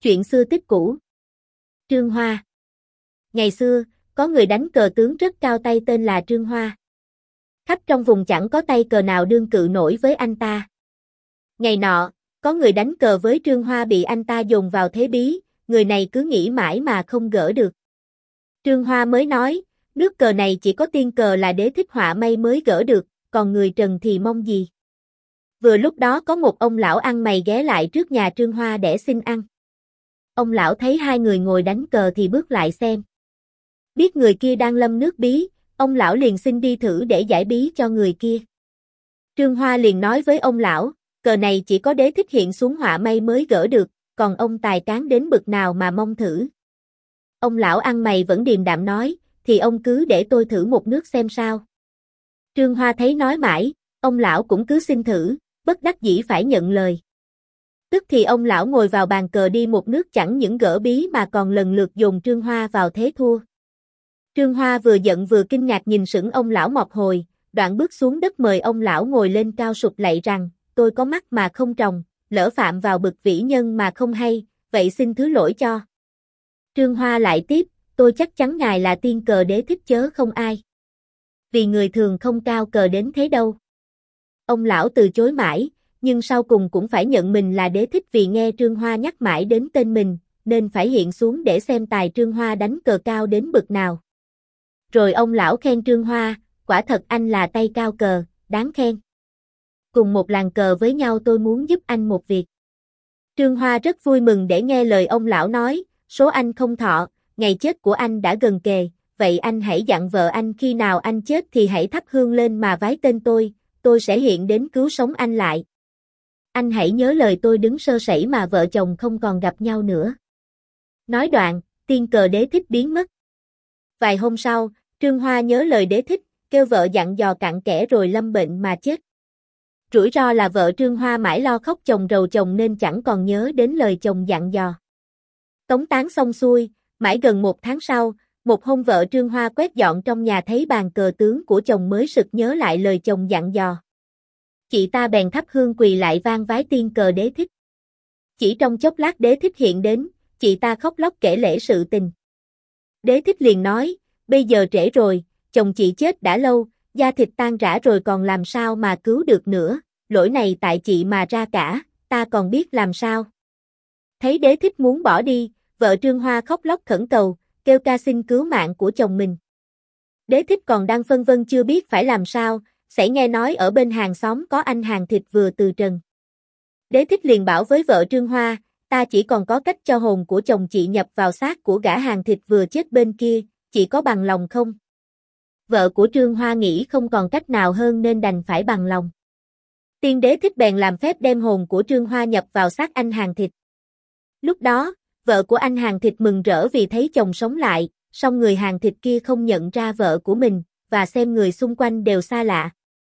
Chuyện xưa tích cũ. Trương Hoa. Ngày xưa, có người đánh cờ tướng rất cao tay tên là Trương Hoa. Khắp trong vùng chẳng có tay cờ nào đương cự nổi với anh ta. Ngày nọ, có người đánh cờ với Trương Hoa bị anh ta dồn vào thế bí, người này cứ nghĩ mãi mà không gỡ được. Trương Hoa mới nói, nước cờ này chỉ có tiên cờ là đế thích họa may mới gỡ được, còn người trần thì mong gì. Vừa lúc đó có một ông lão ăn mày ghé lại trước nhà Trương Hoa để xin ăn. Ông lão thấy hai người ngồi đánh cờ thì bước lại xem. Biết người kia đang lâm nước bí, ông lão liền xin đi thử để giải bí cho người kia. Trương Hoa liền nói với ông lão, cờ này chỉ có đế thích hiện xuống họa may mới gỡ được, còn ông tài cán đến bực nào mà mong thử. Ông lão ăn mày vẫn điềm đạm nói, thì ông cứ để tôi thử một nước xem sao. Trương Hoa thấy nói mãi, ông lão cũng cứ xin thử, bất đắc dĩ phải nhận lời. Tức thì ông lão ngồi vào bàn cờ đi một nước chẳng những gỡ bí mà còn lần lượt dồn Trương Hoa vào thế thua. Trương Hoa vừa giận vừa kinh ngạc nhìn sững ông lão một hồi, đoạn bước xuống đất mời ông lão ngồi lên cao sụp lạy rằng, tôi có mắt mà không tròng, lỡ phạm vào bực vĩ nhân mà không hay, vậy xin thứ lỗi cho. Trương Hoa lại tiếp, tôi chắc chắn ngài là tiên cờ đế thích chớ không ai. Vì người thường không cao cờ đến thế đâu. Ông lão từ chối mãi, nhưng sau cùng cũng phải nhận mình là đế thích vì nghe Trương Hoa nhắc mãi đến tên mình, nên phải hiện xuống để xem tài Trương Hoa đánh cờ cao đến bực nào. Rồi ông lão khen Trương Hoa, quả thật anh là tay cao cờ, đáng khen. Cùng một làng cờ với nhau tôi muốn giúp anh một việc. Trương Hoa rất vui mừng để nghe lời ông lão nói, số anh không thọ, ngày chết của anh đã gần kề, vậy anh hãy dặn vợ anh khi nào anh chết thì hãy thắp hương lên mà vái tên tôi sẽ hiện đến cứu sống anh lại. Anh hãy nhớ lời tôi đứng sơ sẩy mà vợ chồng không còn gặp nhau nữa. Nói đoạn, tiên cờ đế thích biến mất. Vài hôm sau, Trương Hoa nhớ lời đế thích, kêu vợ dặn dò cặn kẽ rồi lâm bệnh mà chết. Rủi ro là vợ Trương Hoa mãi lo khóc chồng rầu chồng nên chẳng còn nhớ đến lời chồng dặn dò. Tống táng xong xuôi, mãi gần một tháng sau, một hôm vợ Trương Hoa quét dọn trong nhà thấy bàn cờ tướng của chồng mới sực nhớ lại lời chồng dặn dò. Chị ta bèn thắp hương quỳ lại vang vái tiên cờ đế thích. Chỉ trong chốc lát đế thích hiện đến, chị ta khóc lóc kể lể sự tình. Đế thích liền nói, bây giờ trễ rồi, chồng chị chết đã lâu, da thịt tan rã rồi còn làm sao mà cứu được nữa, lỗi này tại chị mà ra cả, ta còn biết làm sao. Thấy đế thích muốn bỏ đi, vợ Trương Hoa khóc lóc khẩn cầu, kêu ca xin cứu mạng của chồng mình. Đế thích còn đang phân vân chưa biết phải làm sao, xảy nghe nói ở bên hàng xóm có anh hàng thịt vừa từ trần. Đế thích liền bảo với vợ Trương Hoa, ta chỉ còn có cách cho hồn của chồng chị nhập vào xác của gã hàng thịt vừa chết bên kia, chị có bằng lòng không? Vợ của Trương Hoa nghĩ không còn cách nào hơn nên đành phải bằng lòng. Tiên đế thích bèn làm phép đem hồn của Trương Hoa nhập vào xác anh hàng thịt. Lúc đó, vợ của anh hàng thịt mừng rỡ vì thấy chồng sống lại, song người hàng thịt kia không nhận ra vợ của mình, và xem người xung quanh đều xa lạ.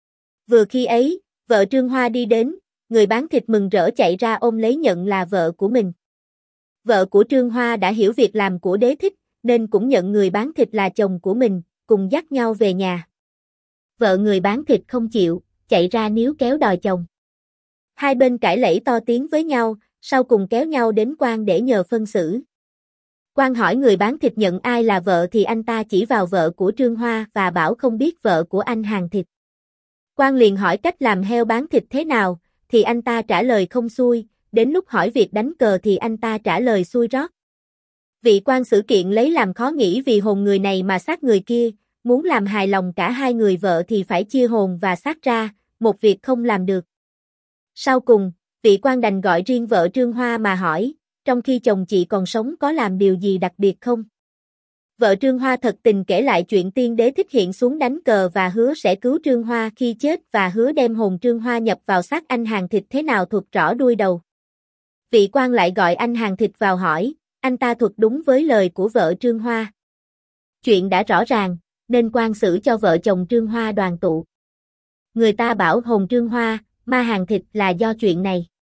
Vừa khi ấy, vợ Trương Hoa đi đến, người bán thịt mừng rỡ chạy ra ôm lấy nhận là vợ của mình. Vợ của Trương Hoa đã hiểu việc làm của đế thích, nên cũng nhận người bán thịt là chồng của mình, cùng dắt nhau về nhà. Vợ người bán thịt không chịu, chạy ra níu kéo đòi chồng. Hai bên cãi lẫy to tiếng với nhau, sau cùng kéo nhau đến quan để nhờ phân xử. Quan hỏi người bán thịt nhận ai là vợ thì anh ta chỉ vào vợ của Trương Hoa và bảo không biết vợ của anh hàng thịt. Quan liền hỏi cách làm heo bán thịt thế nào, thì anh ta trả lời không xuôi, đến lúc hỏi việc đánh cờ thì anh ta trả lời xuôi rót. Vị quan xử kiện lấy làm khó nghĩ vì hồn người này mà xác người kia, muốn làm hài lòng cả hai người vợ thì phải chia hồn và xác ra, một việc không làm được. Sau cùng, vị quan đành gọi riêng vợ Trương Hoa mà hỏi, trong khi chồng chị còn sống có làm điều gì đặc biệt không? Vợ Trương Hoa thật tình kể lại chuyện tiên đế thích hiện xuống đánh cờ và hứa sẽ cứu Trương Hoa khi chết và hứa đem hồn Trương Hoa nhập vào xác anh hàng thịt thế nào thuật rõ đuôi đầu. Vị quan lại gọi anh hàng thịt vào hỏi, anh ta thuật đúng với lời của vợ Trương Hoa. Chuyện đã rõ ràng, nên quan xử cho vợ chồng Trương Hoa đoàn tụ. Người ta bảo hồn Trương Hoa, ma hàng thịt là do chuyện này.